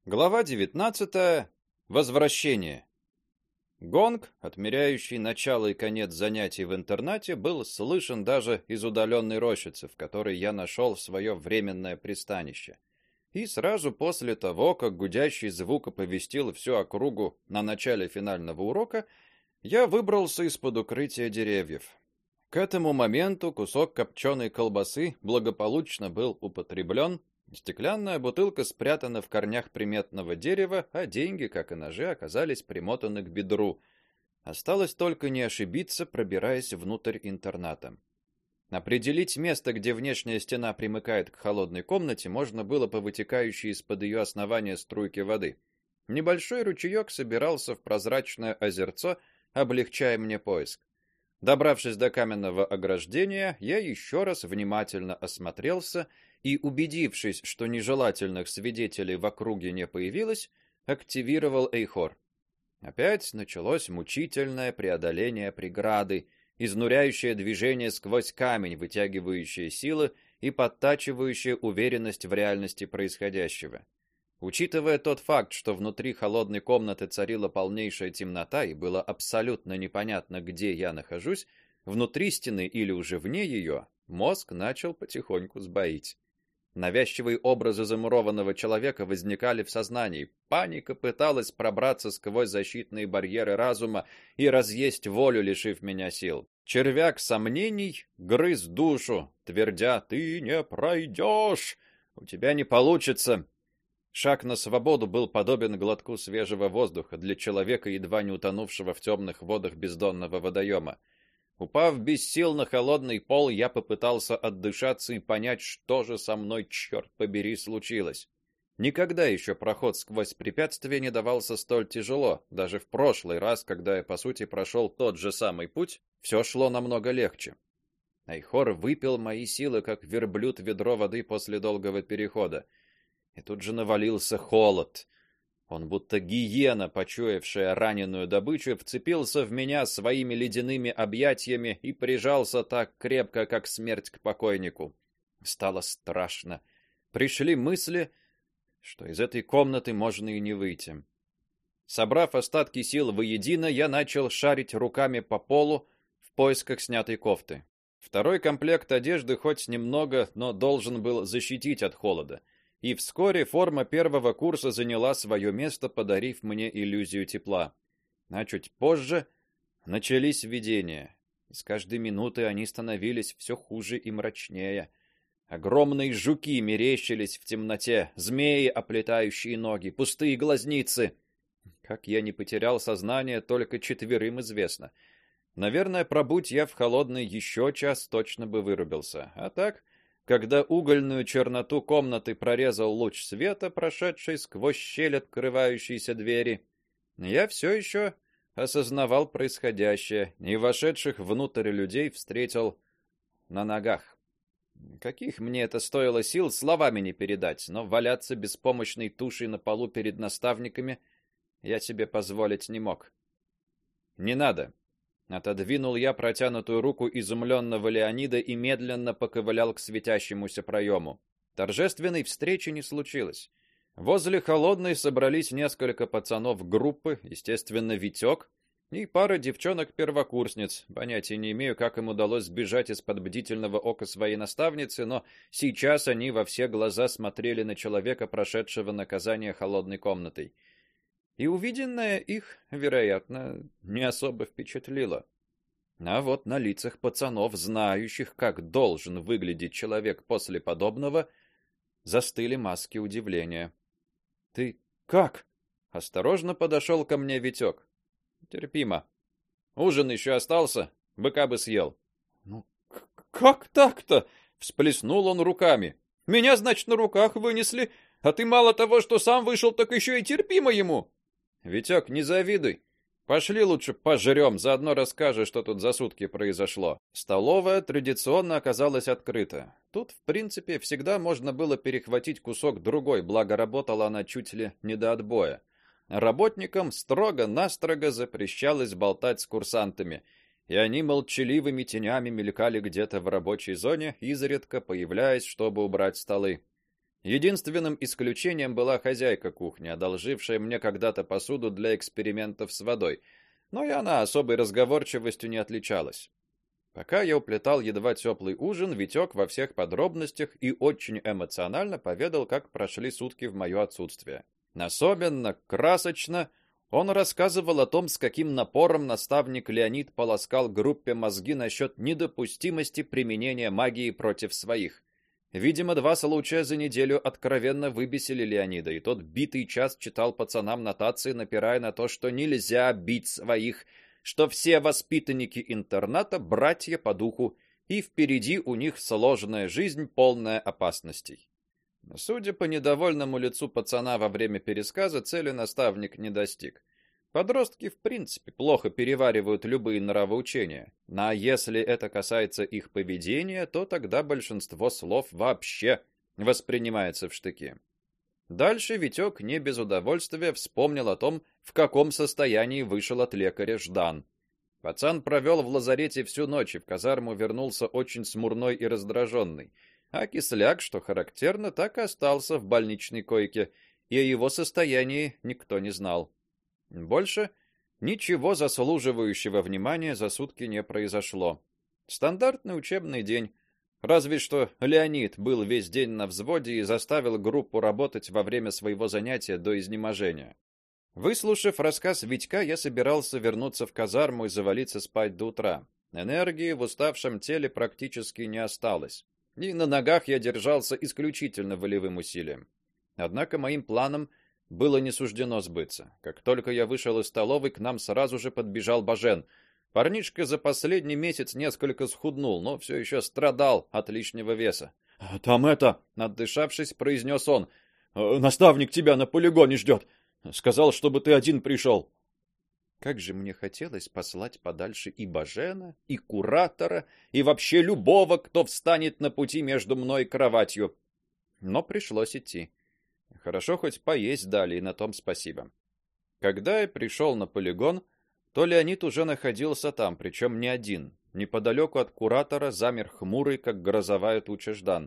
Глава 19. Возвращение. Гонг, отмеряющий начало и конец занятий в интернате, был слышен даже из удаленной рощицы, в которой я нашел свое временное пристанище. И сразу после того, как гудящий звук оповестил всю округу на начале финального урока, я выбрался из-под укрытия деревьев. К этому моменту кусок копченой колбасы благополучно был употреблен. Стеклянная бутылка спрятана в корнях приметного дерева, а деньги, как и ножи, оказались примотаны к бедру. Осталось только не ошибиться, пробираясь внутрь интерната. Определить место, где внешняя стена примыкает к холодной комнате, можно было по вытекающей из-под ее основания струйке воды. Небольшой ручеек собирался в прозрачное озерцо, облегчая мне поиск. Добравшись до каменного ограждения, я еще раз внимательно осмотрелся и, убедившись, что нежелательных свидетелей в округе не появилось, активировал эйхор. Опять началось мучительное преодоление преграды, изнуряющее движение сквозь камень, вытягивающее силы и подтачивающее уверенность в реальности происходящего. Учитывая тот факт, что внутри холодной комнаты царила полнейшая темнота и было абсолютно непонятно, где я нахожусь, внутри стены или уже вне ее, мозг начал потихоньку сбоить. Навязчивые образы замурованного человека возникали в сознании. Паника пыталась пробраться сквозь защитные барьеры разума и разъесть волю, лишив меня сил. Червяк сомнений грыз душу, твердя: "Ты не пройдешь, у тебя не получится". Шаг на свободу был подобен глотку свежего воздуха для человека, едва не утонувшего в темных водах бездонного водоема. Упав без сил на холодный пол, я попытался отдышаться и понять, что же со мной, черт побери, случилось. Никогда еще проход сквозь препятствия не давался столь тяжело. Даже в прошлый раз, когда я по сути прошел тот же самый путь, все шло намного легче. Айхор выпил мои силы, как верблюд ведро воды после долгого перехода. И тут же навалился холод. Он, будто гиена, почуявшая раненую добычу, вцепился в меня своими ледяными объятиями и прижался так крепко, как смерть к покойнику. Стало страшно. Пришли мысли, что из этой комнаты можно и не выйти. Собрав остатки сил воедино, я начал шарить руками по полу в поисках снятой кофты. Второй комплект одежды хоть немного, но должен был защитить от холода. И вскоре форма первого курса заняла свое место, подарив мне иллюзию тепла. А чуть позже начались видения. И с каждой минутой они становились все хуже и мрачнее. Огромные жуки мерещились в темноте, змеи, оплетающие ноги, пустые глазницы. Как я не потерял сознание, только четверым известно. Наверное, пробудь я в холодной еще час, точно бы вырубился. А так, когда угольную черноту комнаты прорезал луч света, прошедший сквозь щель открывающейся двери, я все еще осознавал происходящее, и вошедших внутрь людей встретил на ногах. Каких мне это стоило сил, словами не передать, но валяться беспомощной тушей на полу перед наставниками я себе позволить не мог. Не надо. Отодвинул я протянутую руку изумленного Леонида и медленно поковылял к светящемуся проему. Торжественной встречи не случилось. Возле холодной собрались несколько пацанов группы, естественно, Витек, и пара девчонок-первокурсниц. Понятия не имею, как им удалось сбежать из-под бдительного ока своей наставницы, но сейчас они во все глаза смотрели на человека, прошедшего наказание холодной комнатой. И увиденное их, вероятно, не особо впечатлило. А вот на лицах пацанов, знающих, как должен выглядеть человек после подобного, застыли маски удивления. "Ты как?" осторожно подошел ко мне Витек. "Терпимо. Ужин еще остался, быка бы съел". "Ну как так-то?" всплеснул он руками. "Меня, значит, на руках вынесли, а ты мало того, что сам вышел, так еще и терпимо ему". "Витек, не завидуй. Пошли лучше пожрем, заодно расскажешь, что тут за сутки произошло". Столовая традиционно оказалась открыта. Тут, в принципе, всегда можно было перехватить кусок другой, благо работала она чуть ли не до отбоя. Работникам строго-настрого запрещалось болтать с курсантами, и они молчаливыми тенями мелькали где-то в рабочей зоне, изредка появляясь, чтобы убрать столы. Единственным исключением была хозяйка кухни, одолжившая мне когда-то посуду для экспериментов с водой, но и она особой разговорчивостью не отличалась. Пока я уплетал едва теплый ужин, Витек во всех подробностях и очень эмоционально поведал, как прошли сутки в мое отсутствие. Особенно красочно он рассказывал о том, с каким напором наставник Леонид полоскал группе мозги насчет недопустимости применения магии против своих. Видимо, 2 случая за неделю откровенно выбесили Леонида, и тот битый час читал пацанам нотации, напирая на то, что нельзя бить своих, что все воспитанники интерната братья по духу, и впереди у них сложная жизнь, полная опасностей. Но, судя по недовольному лицу пацана во время пересказа, цели наставник не достиг. Подростки в принципе плохо переваривают любые нравоучения. А если это касается их поведения, то тогда большинство слов вообще воспринимается в штыки. Дальше Витек не без удовольствия вспомнил о том, в каком состоянии вышел от лекаря Ждан. Пацан провел в лазарете всю ночь и в казарму вернулся очень смурной и раздраженный, а кисляк, что характерно, так и остался в больничной койке, и о его состоянии никто не знал. Больше ничего заслуживающего внимания за сутки не произошло. Стандартный учебный день. Разве что Леонид был весь день на взводе и заставил группу работать во время своего занятия до изнеможения. Выслушав рассказ Витька, я собирался вернуться в казарму и завалиться спать до утра. Энергии в уставшем теле практически не осталось, и на ногах я держался исключительно волевым усилием. Однако моим планам было не суждено сбыться. Как только я вышел из столовой, к нам сразу же подбежал Бажен. Парнишка за последний месяц несколько схуднул, но все еще страдал от лишнего веса. Там это, Отдышавшись, произнес он: наставник тебя на полигоне ждет. Сказал, чтобы ты один пришел». Как же мне хотелось послать подальше и Бажена, и куратора, и вообще любого, кто встанет на пути между мной и кроватью. Но пришлось идти. Хорошо хоть поесть дали, и на том спасибо. Когда я пришел на полигон, то Леонид уже находился там, причем не один. Неподалеку от куратора замер хмурый, как грозовая туча Ждан.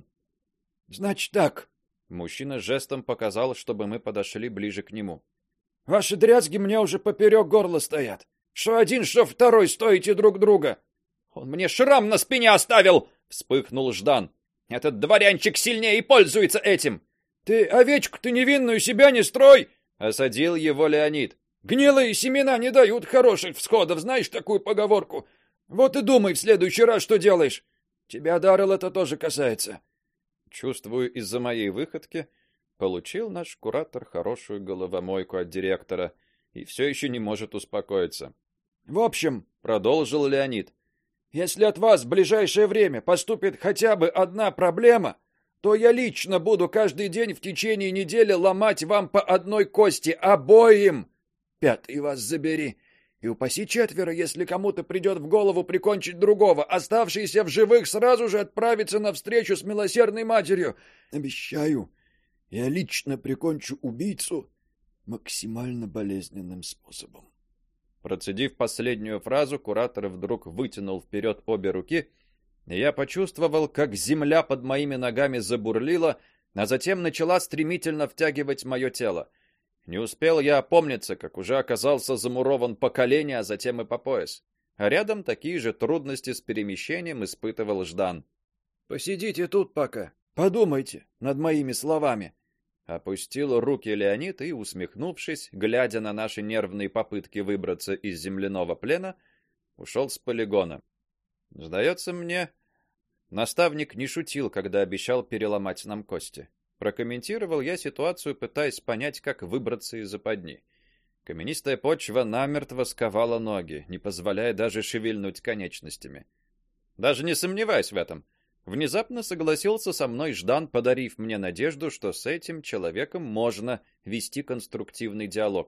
Значит так. Мужчина жестом показал, чтобы мы подошли ближе к нему. Ваши дрязги мне уже поперек горла стоят. Что один, что второй стоите друг друга. Он мне шрам на спине оставил, вспыхнул Ждан. Этот дворянчик сильнее и пользуется этим. Ты овечку-то невинную себя не строй, осадил его Леонид. Гнилые семена не дают хороших всходов, знаешь такую поговорку? Вот и думай в следующий раз, что делаешь. Тебя, Даррелл, это тоже касается. Чувствую, из-за моей выходки получил наш куратор хорошую головомойку от директора и все еще не может успокоиться. В общем, продолжил Леонид, если от вас в ближайшее время поступит хотя бы одна проблема, то я лично буду каждый день в течение недели ломать вам по одной кости обоим. Пятый вас забери. И упаси четверо, если кому-то придет в голову прикончить другого, оставшийся в живых сразу же отправиться на встречу с милосердной матерью. Обещаю, я лично прикончу убийцу максимально болезненным способом. Процедив последнюю фразу, куратор вдруг вытянул вперед обе руки, и я почувствовал, как земля под моими ногами забурлила, а затем начала стремительно втягивать мое тело. Не успел я опомниться, как уже оказался замурован по колени, а затем и по пояс. А рядом такие же трудности с перемещением испытывал Ждан. Посидите тут пока, подумайте над моими словами. Опустил руки Леонид и, усмехнувшись, глядя на наши нервные попытки выбраться из земляного плена, ушел с полигона. Сдается мне, наставник не шутил, когда обещал переломать нам кости. Прокомментировал я ситуацию, пытаясь понять, как выбраться из западни. Каменистая почва намертво сковала ноги, не позволяя даже шевельнуть конечностями. Даже не сомневаюсь в этом. Внезапно согласился со мной Ждан, подарив мне надежду, что с этим человеком можно вести конструктивный диалог.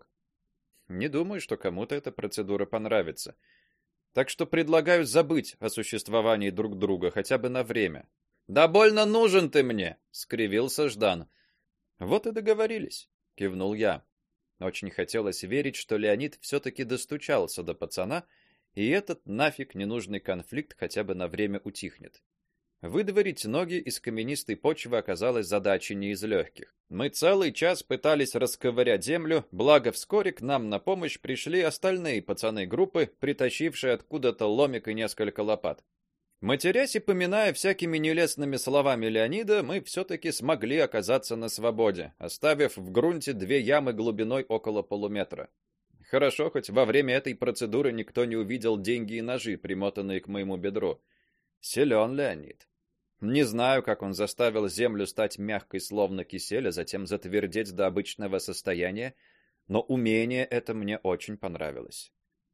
Не думаю, что кому-то эта процедура понравится. Так что предлагаю забыть о существовании друг друга хотя бы на время. Да больно нужен ты мне, скривился Ждан. Вот и договорились, кивнул я. Очень хотелось верить, что Леонид все таки достучался до пацана, и этот нафиг ненужный конфликт хотя бы на время утихнет. Выдворить ноги из каменистой почвы оказалось задачей не из легких. Мы целый час пытались расковырять землю, благо вскоре к нам на помощь пришли остальные пацаны группы, притащившие откуда-то ломик и несколько лопат. Матерясь и поминая всякими нелестными словами Леонида, мы все-таки смогли оказаться на свободе, оставив в грунте 2 ямы глубиной около полуметра. Хорошо, хоть во время этой процедуры никто не увидел деньги и ножи, примотанные к моему бедру. Силен Леонид. Не знаю, как он заставил землю стать мягкой, словно кисель, а затем затвердеть до обычного состояния, но умение это мне очень понравилось.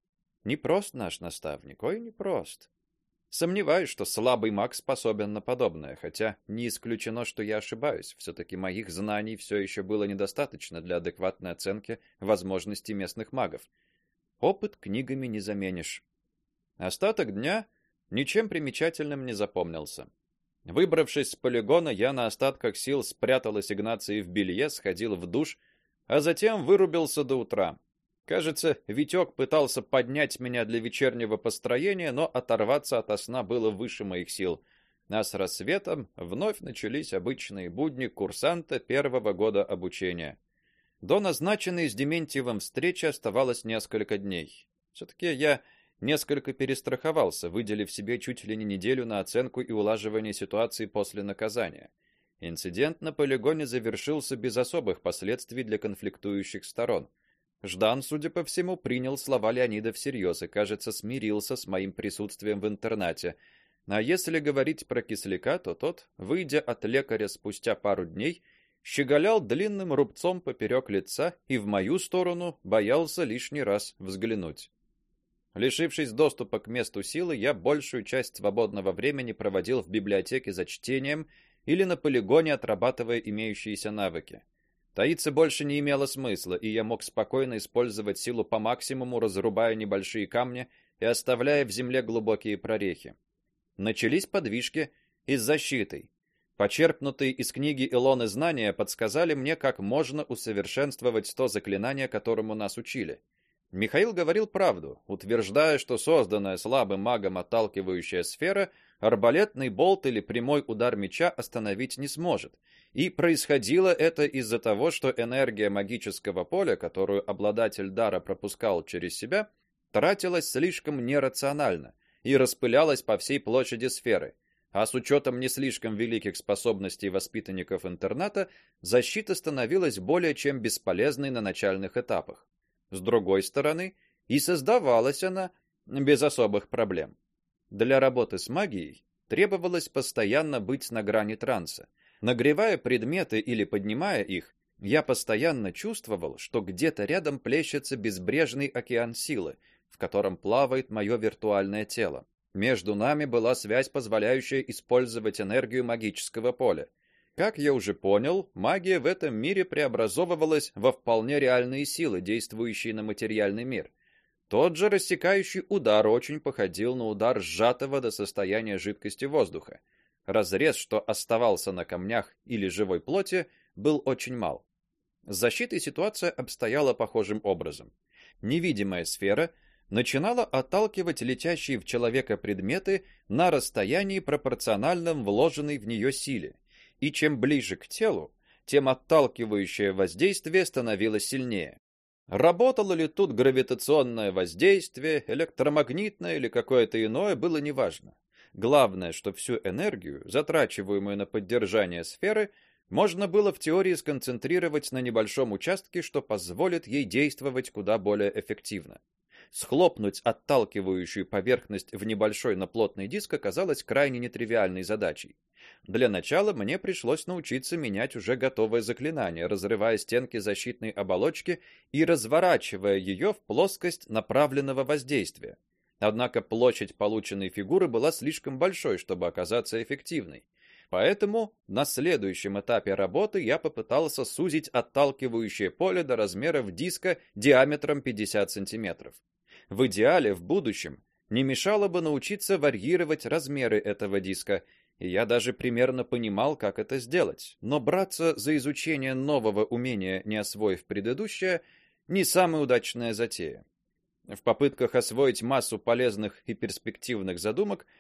Непрост наш наставник, ой, непрост. Сомневаюсь, что слабый маг способен на подобное, хотя не исключено, что я ошибаюсь. Все-таки моих знаний все еще было недостаточно для адекватной оценки возможностей местных магов. Опыт книгами не заменишь. Остаток дня ничем примечательным не запомнился. Выбравшись с полигона, я на остатках сил спрятал ассигнации в белье, сходил в душ, а затем вырубился до утра. Кажется, Витек пытался поднять меня для вечернего построения, но оторваться ото сна было выше моих сил. А с рассветом вновь начались обычные будни курсанта 1-го года обучения. До назначенной с Дементьевым встречи оставалось несколько дней. Все-таки я несколько перестраховался, выделив себе чуть ли не неделю на оценку и улаживание ситуации после наказания. Инцидент на полигоне завершился без особых последствий для конфликтующих сторон. Ждан, судя по всему, принял слова Леонида всерьез и, кажется, смирился с моим присутствием в интернате. А если говорить про Кисляка, то тот, выйдя от лекаря спустя пару дней, щеголял длинным рубцом поперек лица и в мою сторону боялся лишний раз взглянуть. Лишившись доступа к месту силы, я большую часть свободного времени проводил в библиотеке за чтением или на полигоне, отрабатывая имеющиеся навыки. Таиться больше не имело смысла, и я мог спокойно использовать силу по максимуму, разрубая небольшие камни и оставляя в земле глубокие прорехи. Начались подвижки и с защитой. Почерпнутые из книги Илоны знания подсказали мне, как можно усовершенствовать то заклинание, которому нас учили. Михаил говорил правду, утверждая, что созданная слабым магом отталкивающая сфера арбалетный болт или прямой удар меча остановить не сможет. И происходило это из-за того, что энергия магического поля, которую обладатель дара пропускал через себя, тратилась слишком нерационально и распылялась по всей площади сферы. А с учетом не слишком великих способностей воспитанников интерната, защита становилась более чем бесполезной на начальных этапах. С другой стороны, и создавалась она без особых проблем. Для работы с магией требовалось постоянно быть на грани транса. Нагревая предметы или поднимая их, я постоянно чувствовал, что где-то рядом плещется безбрежный океан силы, в котором плавает мое виртуальное тело. Между нами была связь, позволяющая использовать энергию магического поля. Как я уже понял, магия в этом мире преобразовывалась во вполне реальные силы, действующие на материальный мир. Тот же рассекающий удар очень походил на удар сжатого до состояния жидкости воздуха. Разрез, что оставался на камнях или живой плоти, был очень мал. С защитой ситуация обстояла похожим образом. Невидимая сфера начинала отталкивать летящие в человека предметы на расстоянии, пропорциональном вложенной в нее силе. И чем ближе к телу, тем отталкивающее воздействие становилось сильнее. Работало ли тут гравитационное воздействие, электромагнитное или какое-то иное, было неважно. Главное, что всю энергию, затрачиваемую на поддержание сферы, можно было в теории сконцентрировать на небольшом участке, что позволит ей действовать куда более эффективно. Схлопнуть отталкивающую поверхность в небольшой, но плотный диск оказалось крайне нетривиальной задачей. Для начала мне пришлось научиться менять уже готовое заклинание, разрывая стенки защитной оболочки и разворачивая ее в плоскость направленного воздействия. Однако площадь полученной фигуры была слишком большой, чтобы оказаться эффективной. Поэтому на следующем этапе работы я попытался сузить отталкивающее поле до размеров диска диаметром 50 сантиметров. В идеале в будущем не мешало бы научиться варьировать размеры этого диска, и я даже примерно понимал, как это сделать. Но браться за изучение нового умения, не освоив предыдущее, не самая удачная затея. В попытках освоить массу полезных и перспективных задумок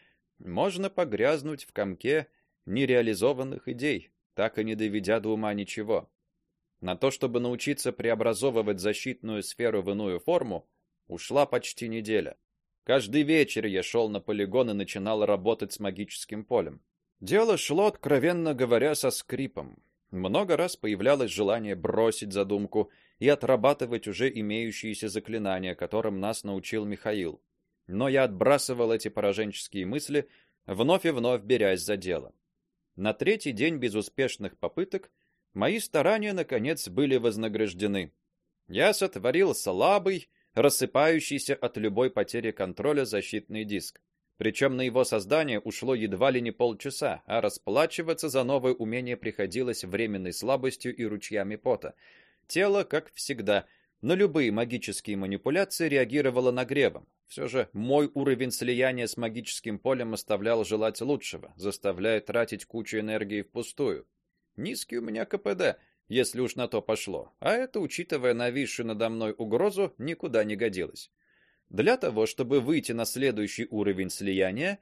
можно погрязнуть в комке нереализованных идей, так и не доведя до ума ничего. На то, чтобы научиться преобразовывать защитную сферу в иную форму, ушла почти неделя. Каждый вечер я шел на полигон и начинал работать с магическим полем. Дело шло, откровенно говоря, со скрипом. Много раз появлялось желание бросить задумку и отрабатывать уже имеющиеся заклинания, которым нас научил Михаил. Но я отбрасывал эти пораженческие мысли, вновь и вновь берясь за дело. На третий день безуспешных попыток мои старания наконец были вознаграждены. Я сотворил слабый, рассыпающийся от любой потери контроля защитный диск. Причем на его создание ушло едва ли не полчаса, а расплачиваться за новое умение приходилось временной слабостью и ручьями пота. Тело, как всегда, на любые магические манипуляции реагировало нагревом. Все же мой уровень слияния с магическим полем оставлял желать лучшего, заставляя тратить кучу энергии впустую. Низкий у меня КПД, если уж на то пошло, а это, учитывая нависшую надо мной угрозу, никуда не годилось. Для того, чтобы выйти на следующий уровень слияния,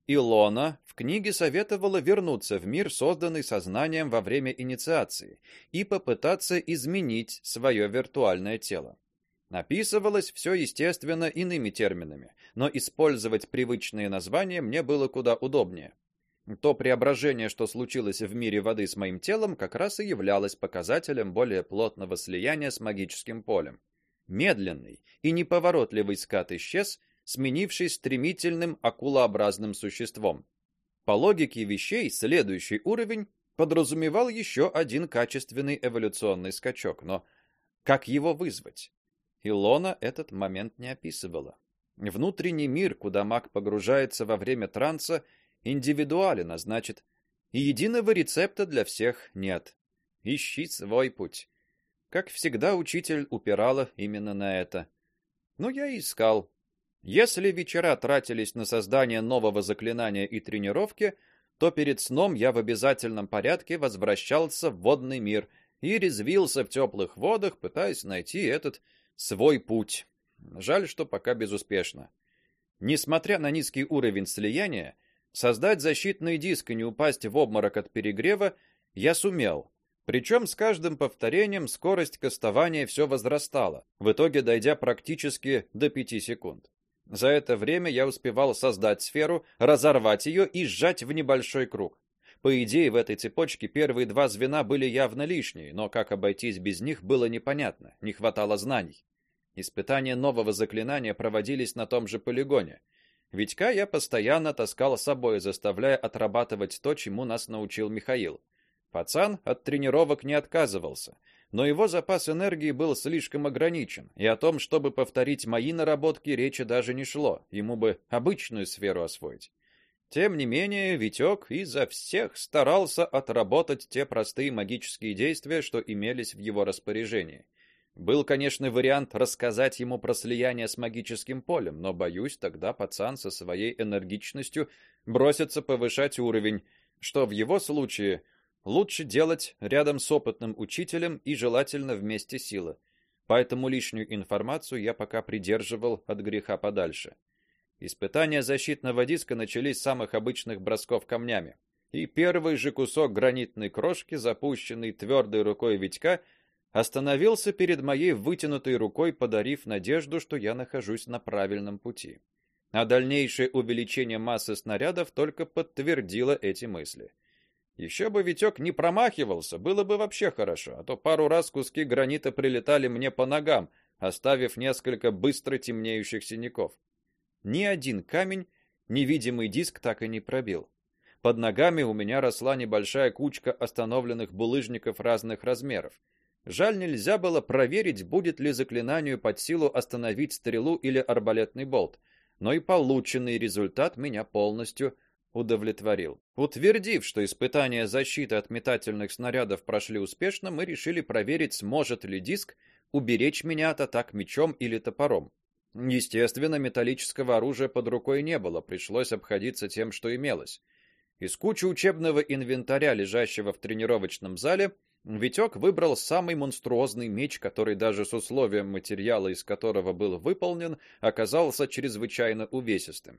Илона в книге советовала вернуться в мир, созданный сознанием во время инициации, и попытаться изменить свое виртуальное тело. Описывалось все, естественно, иными терминами, но использовать привычные названия мне было куда удобнее. То преображение, что случилось в мире воды с моим телом, как раз и являлось показателем более плотного слияния с магическим полем. Медленный и неповоротливый скат исчез, сменившись стремительным акулообразным существом. По логике вещей, следующий уровень подразумевал еще один качественный эволюционный скачок, но как его вызвать? Илона этот момент не описывала. Внутренний мир, куда маг погружается во время транса, индивидуален, а значит, и единого рецепта для всех нет. Ищи свой путь. Как всегда, учитель упирала именно на это. Но я и искал. Если вечера тратились на создание нового заклинания и тренировки, то перед сном я в обязательном порядке возвращался в водный мир и резвился в теплых водах, пытаясь найти этот свой путь. Жаль, что пока безуспешно. Несмотря на низкий уровень слияния, создать защитный диск и не упасть в обморок от перегрева я сумел. Причем с каждым повторением скорость кастования все возрастала, в итоге дойдя практически до 5 секунд. За это время я успевал создать сферу, разорвать ее и сжать в небольшой круг. По идее, в этой цепочке первые два звена были явно лишние, но как обойтись без них было непонятно, не хватало знаний. Испытания нового заклинания проводились на том же полигоне. Витька я постоянно таскал с собой, заставляя отрабатывать то, чему нас научил Михаил. Пацан от тренировок не отказывался, но его запас энергии был слишком ограничен, и о том, чтобы повторить мои наработки, речи даже не шло. Ему бы обычную сферу освоить. Тем не менее, Витек изо всех старался отработать те простые магические действия, что имелись в его распоряжении. Был, конечно, вариант рассказать ему про слияние с магическим полем, но боюсь, тогда пацан со своей энергичностью бросится повышать уровень, что в его случае лучше делать рядом с опытным учителем и желательно вместе силы. Поэтому лишнюю информацию я пока придерживал от греха подальше. Испытания защитного диска начались с самых обычных бросков камнями. И первый же кусок гранитной крошки, запущенный твердой рукой Витька, остановился перед моей вытянутой рукой, подарив надежду, что я нахожусь на правильном пути. А дальнейшее увеличение массы снарядов только подтвердило эти мысли. Еще бы Витек не промахивался, было бы вообще хорошо, а то пару раз куски гранита прилетали мне по ногам, оставив несколько быстро темнеющих синяков. Ни один камень невидимый диск так и не пробил. Под ногами у меня росла небольшая кучка остановленных булыжников разных размеров. Жаль, нельзя было проверить, будет ли заклинанию под силу остановить стрелу или арбалетный болт, но и полученный результат меня полностью удовлетворил. Утвердив, что испытания защиты от метательных снарядов прошли успешно, мы решили проверить, сможет ли диск уберечь меня от атак мечом или топором. Естественно, металлического оружия под рукой не было, пришлось обходиться тем, что имелось. Из кучи учебного инвентаря, лежащего в тренировочном зале, Витек выбрал самый монструозный меч, который даже с условием материала, из которого был выполнен, оказался чрезвычайно увесистым.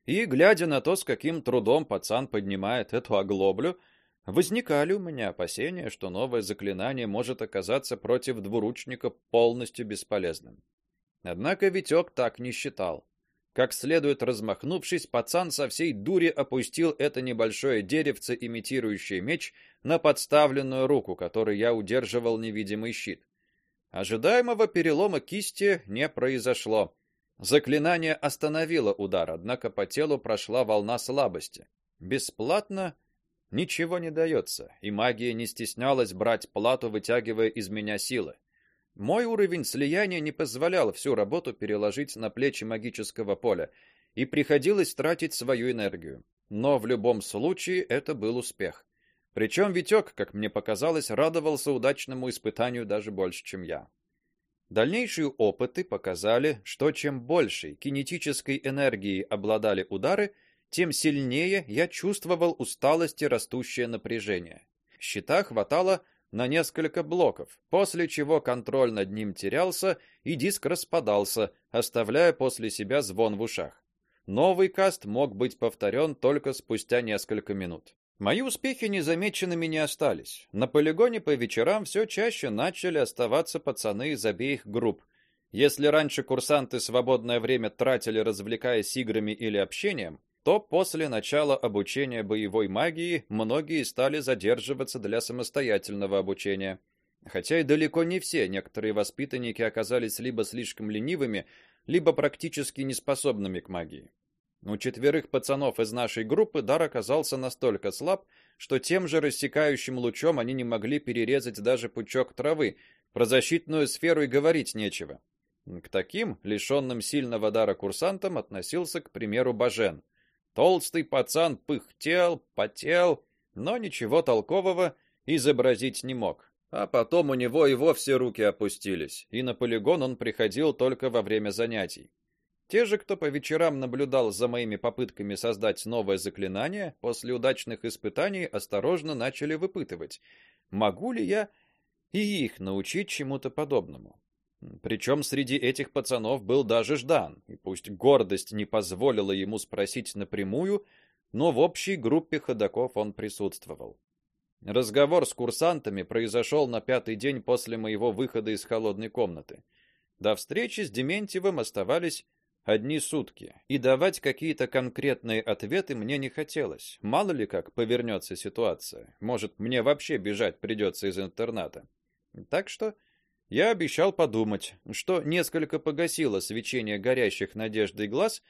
И, глядя на то, с каким трудом пацан поднимает эту оглоблю, возникали у меня опасения, что новое заклинание может оказаться против двуручника полностью бесполезным. Однако Витек так не считал. Как следует размахнувшись, пацан со всей дури опустил это небольшое деревце, имитирующее меч, на подставленную руку, которой я удерживал невидимый щит. Ожидаемого перелома кисти не произошло. Заклинание остановило удар, однако по телу прошла волна слабости. Бесплатно ничего не дается, и магия не стеснялась брать плату, вытягивая из меня силы. Мой уровень слияния не позволял всю работу переложить на плечи магического поля, и приходилось тратить свою энергию. Но в любом случае это был успех. Причем Витек, как мне показалось, радовался удачному испытанию даже больше, чем я. Дальнейшие опыты показали, что чем большей кинетической энергией обладали удары, тем сильнее я чувствовал усталость и растущее напряжение. Щита хватало на несколько блоков, после чего контроль над ним терялся, и диск распадался, оставляя после себя звон в ушах. Новый каст мог быть повторен только спустя несколько минут. Мои успехи незамеченными не остались. На полигоне по вечерам все чаще начали оставаться пацаны из обеих групп. Если раньше курсанты свободное время тратили, развлекаясь играми или общением, то после начала обучения боевой магии многие стали задерживаться для самостоятельного обучения. Хотя и далеко не все, некоторые воспитанники оказались либо слишком ленивыми, либо практически неспособными к магии. У 4 пацанов из нашей группы дар оказался настолько слаб, что тем же рассекающим лучом они не могли перерезать даже пучок травы, про защитную сферу и говорить нечего. К таким, лишенным сильного дара курсантам, относился, к примеру, Бажен. Толстый пацан пыхтел, потел, но ничего толкового изобразить не мог. А потом у него и вовсе руки опустились, и на полигон он приходил только во время занятий. Те же, кто по вечерам наблюдал за моими попытками создать новое заклинание, после удачных испытаний осторожно начали выпытывать, могу ли я и их научить чему-то подобному. Причем среди этих пацанов был даже Ждан, и пусть гордость не позволила ему спросить напрямую, но в общей группе ходоков он присутствовал. Разговор с курсантами произошел на 5-й день после моего выхода из холодной комнаты. До встречи с Дементьевым оставались одни сутки, и давать какие-то конкретные ответы мне не хотелось. Мало ли как повернется ситуация. Может, мне вообще бежать придется из интерната. Так что я обещал подумать, что несколько погасило свечение горящих надеждой глаз,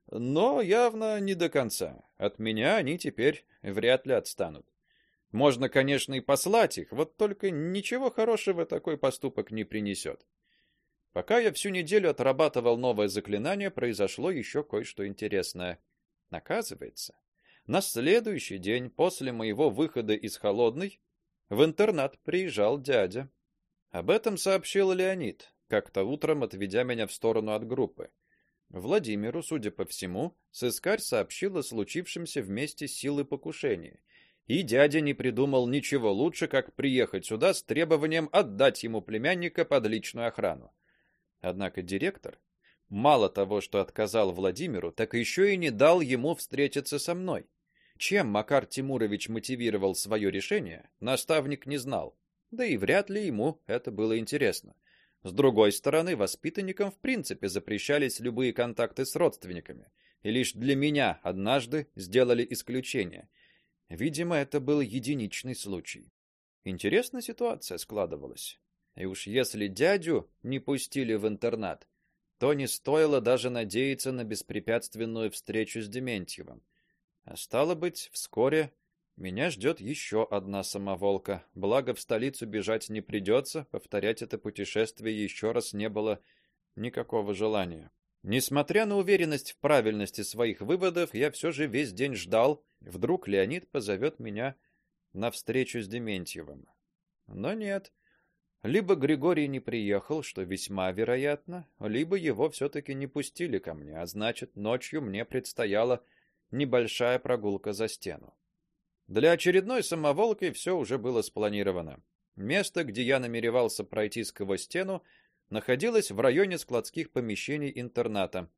но явно не до конца. От меня они теперь вряд ли отстанут. Можно, конечно, и послать их, вот только ничего хорошего такой поступок не принесет. Пока я всю неделю отрабатывал новое заклинание, произошло еще кое-что интересное. Оказывается, на следующий день после моего выхода из холодной в интернат приезжал дядя. Об этом сообщил Леонид, как-то утром отведя меня в сторону от группы. Владимиру, судя по всему, сыскарь сообщил о случившемся вместе с силой покушения, и дядя не придумал ничего лучше, как приехать сюда с требованием отдать ему племянника под личную охрану. Однако директор мало того, что отказал Владимиру, так еще и не дал ему встретиться со мной. Чем Макар Тимурович мотивировал свое решение, наставник не знал. Да и вряд ли ему это было интересно. С другой стороны, воспитанникам в принципе запрещались любые контакты с родственниками, и лишь для меня однажды сделали исключение. Видимо, это был единичный случай. Интересная ситуация складывалась. И уж если дядю не пустили в интернат, то не стоило даже надеяться на беспрепятственную встречу с Дементьевым. А стало быть, вскоре меня ждет еще одна самоволка. Благо в столицу бежать не придется, повторять это путешествие еще раз не было никакого желания. Несмотря на уверенность в правильности своих выводов, я все же весь день ждал, вдруг Леонид позовет меня на встречу с Дементьевым. Но нет. Либо Григорий не приехал, что весьма вероятно, либо его все-таки не пустили ко мне, а значит, ночью мне предстояла небольшая прогулка за стену. Для очередной самоволки все уже было спланировано. Место, где я намеревался пройти сквозь стену, находилось в районе складских помещений интерната.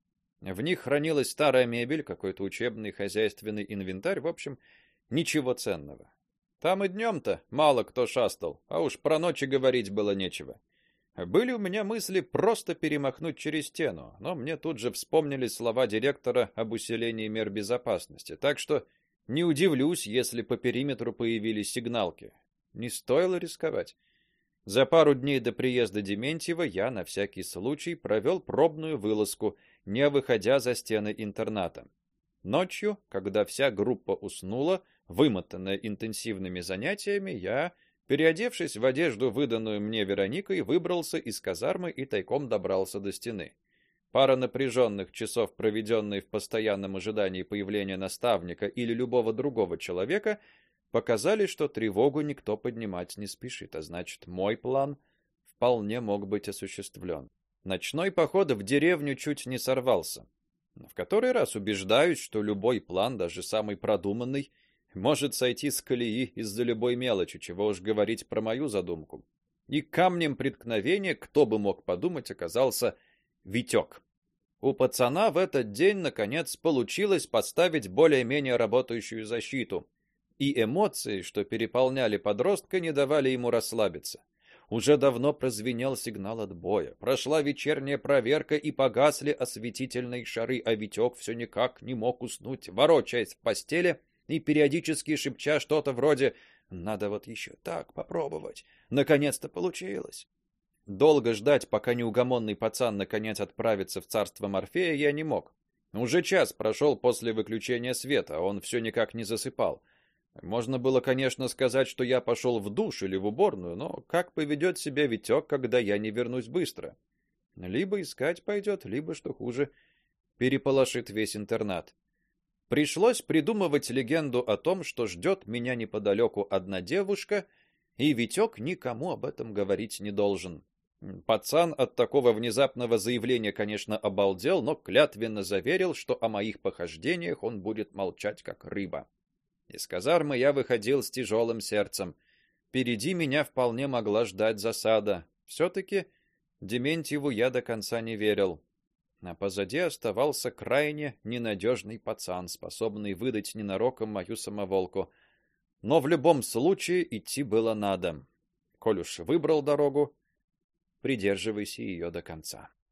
В них хранилась старая мебель, какой-то учебный хозяйственный инвентарь, в общем, ничего ценного. Там и днем-то мало кто шастал, а уж про ночи говорить было нечего. Были у меня мысли просто перемахнуть через стену, но мне тут же вспомнились слова директора об усилении мер безопасности, так что не удивлюсь, если по периметру появились сигналки. Не стоило рисковать. За пару дней до приезда Дементьева я на всякий случай провел пробную вылазку, не выходя за стены интерната. Ночью, когда вся группа уснула, вымотанная интенсивными занятиями, я, переодевшись в одежду, выданную мне Вероникой, выбрался из казармы и тайком добрался до стены. Пара напряженных часов, проведенных в постоянном ожидании появления наставника или любого другого человека, показали, что тревогу никто поднимать не спешит, а значит, мой план вполне мог быть осуществлен. Ночной поход в деревню чуть не сорвался. В который раз убеждаюсь, что любой план, даже самый продуманный, может сойти с колеи из-за любой мелочи, чего уж говорить про мою задумку. И камнем преткновения, кто бы мог подумать, оказался Витек. У пацана в этот день наконец получилось поставить более-менее работающую защиту, и эмоции, что переполняли подростка, не давали ему расслабиться. Уже давно прозвенел сигнал отбоя. Прошла вечерняя проверка и погасли осветительные шары, а Витек все никак не мог уснуть, ворочаясь в постели и периодически шепча что-то вроде: "Надо вот еще так попробовать. Наконец-то получилось". Долго ждать, пока неугомонный пацан наконец отправится в царство Морфея, я не мог. Уже час прошел после выключения света, а он все никак не засыпал. Можно было, конечно, сказать, что я пошел в душ или в уборную, но как поведет себя Витек, когда я не вернусь быстро? Либо искать пойдет, либо, что хуже, переполошит весь интернат. Пришлось придумывать легенду о том, что ждет меня неподалеку одна девушка, и Витек никому об этом говорить не должен. Пацан от такого внезапного заявления, конечно, обалдел, но клятвенно заверил, что о моих похождениях он будет молчать как рыба. Из казармы я выходил с тяжелым сердцем. Впереди меня вполне могла ждать засада. Все-таки Дементьеву я до конца не верил. А позади оставался крайне ненадежный пацан, способный выдать ненароком мою самоволку. Но в любом случае идти было надо. Коль уж выбрал дорогу, придерживайся ее до конца.